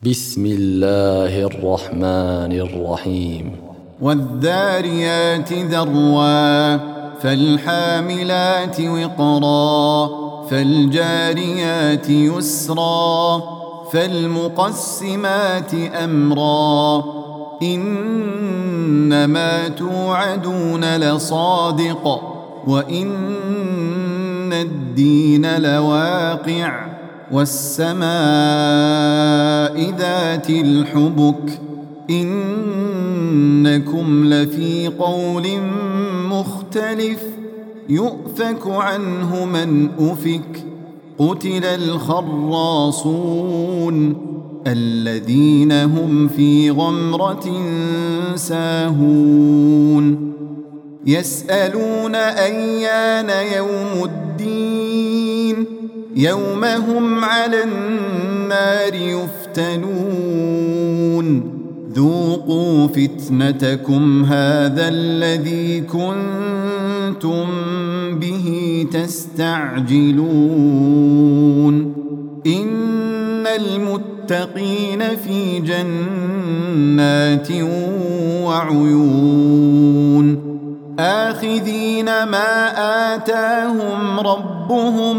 بسم الله الرحمن الرحيم. والذاريات ذروا فالحاملات وقرا فالجاريات يسرا فالمقسمات أمرا إنما توعدون لصادق وإن الدين لواقع والسماء ذات الحبك إنكم لفي قول مختلف يؤفك عنه من أفك قتل الخراصون الذين هم في غمرة ساهون يسألون أيان يوم الدين يوم هم على النار يفتنون ذوقوا فتنتكم هذا الذي كنتم به تستعجلون إن المتقين في جنات وعيون آخذين ما آتاهم ربهم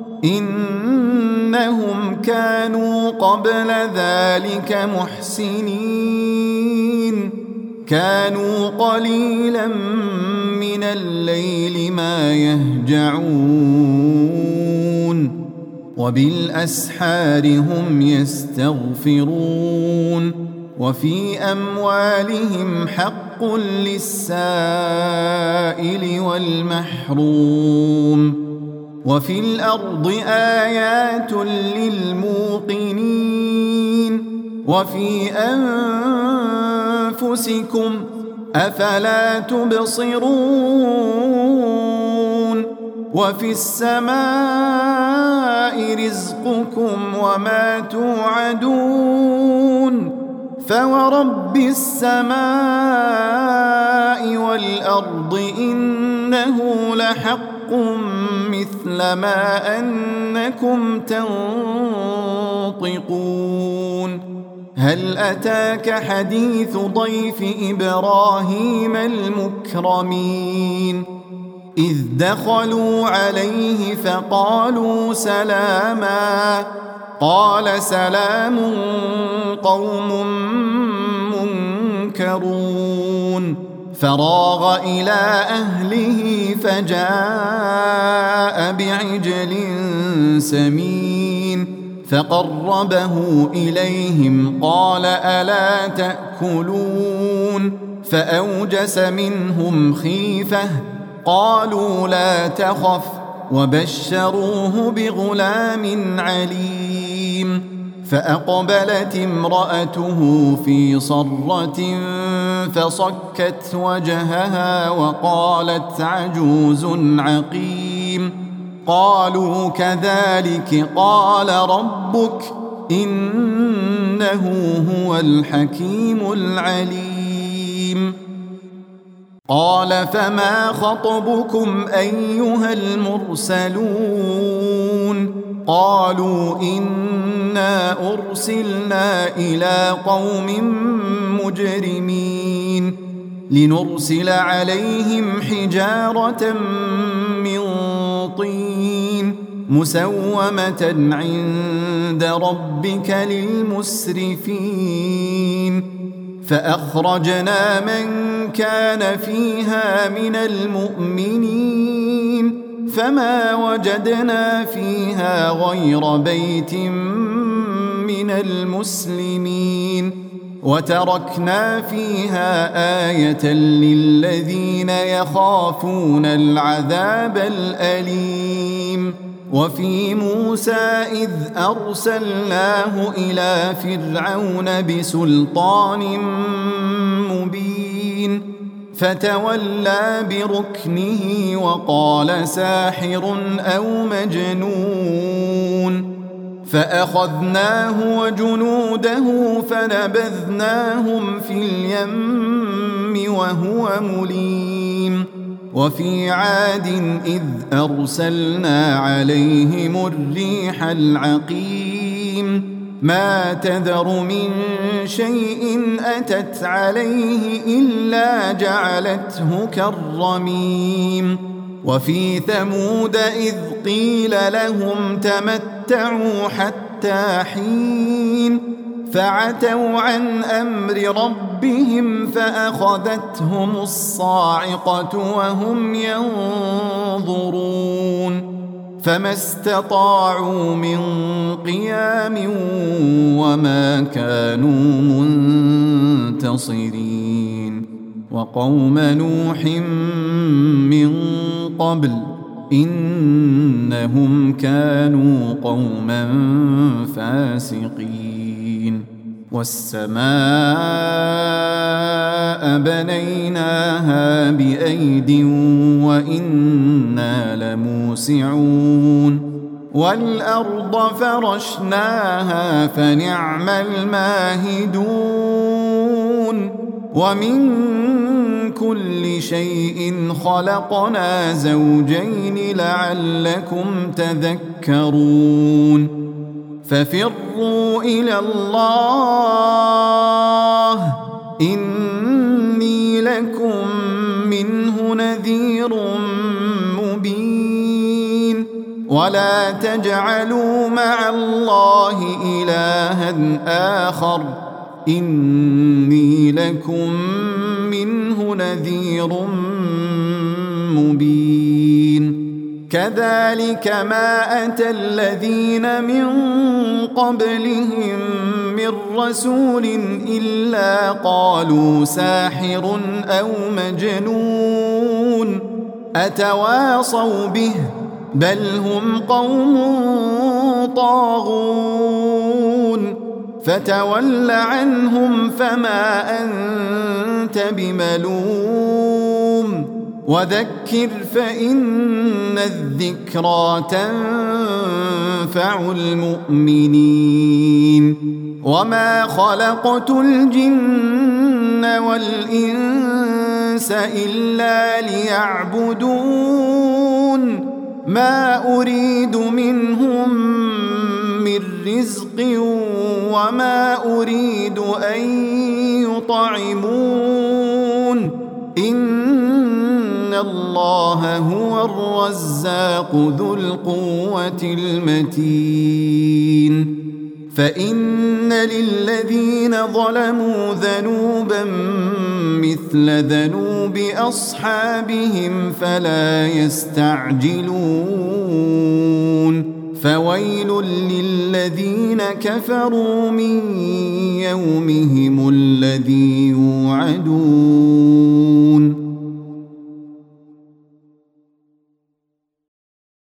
إنهم كانوا قبل ذلك محسنين كانوا قليلا من الليل ما يهجعون وبالأسحار هم يستغفرون وفي أموالهم حق للسائل والمحروم وفي الأرض آيات للموقنين وفي أنفسكم أفلا تبصرون وفي السماء رزقكم وما توعدون فورب السماء والأرض إنه لحق مثل ما أنكم تنطقون هل أتاك حديث ضيف إبراهيم المكرمين إذ دخلوا عليه فقالوا سلاما قال سلام قوم منكرون فراغ إلى أهله فجاء بعجل سمين فقربه إليهم قال ألا تأكلون فأوجس منهم خيفة قالوا لا تخف وبشروه بغلام عليم فأقبلت امرأته في صرة فصكت وجهها وقالت عجوز عقيم قالوا كذلك قال ربك إنه هو الحكيم العليم قال فما خطبكم أيها المرسلون قالوا إنا أرسلنا إلى قوم مجرمين لنرسل عليهم حجارة من طين مسومة عند ربك للمسرفين فأخرجنا من كان فيها من المؤمنين فما وجدنا فيها غير بيت من المسلمين وتركنا فيها آية للذين يخافون العذاب الأليم وفي موسى إذ أرسلناه إلى فرعون بسلطان مبين فتولى بركنه وقال ساحر أو مجنون فأخذناه وجنوده فنبذناهم في اليم وهو مليم وفي عاد إذ أرسلنا عليهم الريح العقيم ما تذر من شيء أتت عليه إلا جعلته كالرميم وفي ثمود إذ قيل لهم تمتعوا حتى حين فعتوا عن أمر ربهم فأخذتهم الصاعقة وهم ينظرون فما استطاعوا من قيام وما كانوا منتصرين وقوم نوح من قبل إنهم كانوا قوما فاسقين والسماء بنيناها بأيد وإنا لموسعون والأرض فرشناها فنعم الماهدون ومن كل شيء خلقنا زوجين لعلكم تذكرون ففروا إلى الله إني لكم منه نذير مبين ولا تجعلوا مع الله إلها آخر إني لكم منه نذير مبين كذلك ما أتى الذين من قبلهم من رسول إلا قالوا ساحر أو مجنون أتواصوا به بل هم قوم طاغون فتول عنهم فما أنت بملوم وذكر فإن الذكرى تنفع المؤمنين وما خلقت الجن والإنس إلا ليعبدون ما أريد منهم من رزق وما أريد أن يطعمون إن الله هو الرزاق ذو القوة المتين فإن للذين ظلموا ذنوبا مثل ذنوب أصحابهم فلا يستعجلون فويل للذين كفروا من يومهم الذي يوعدون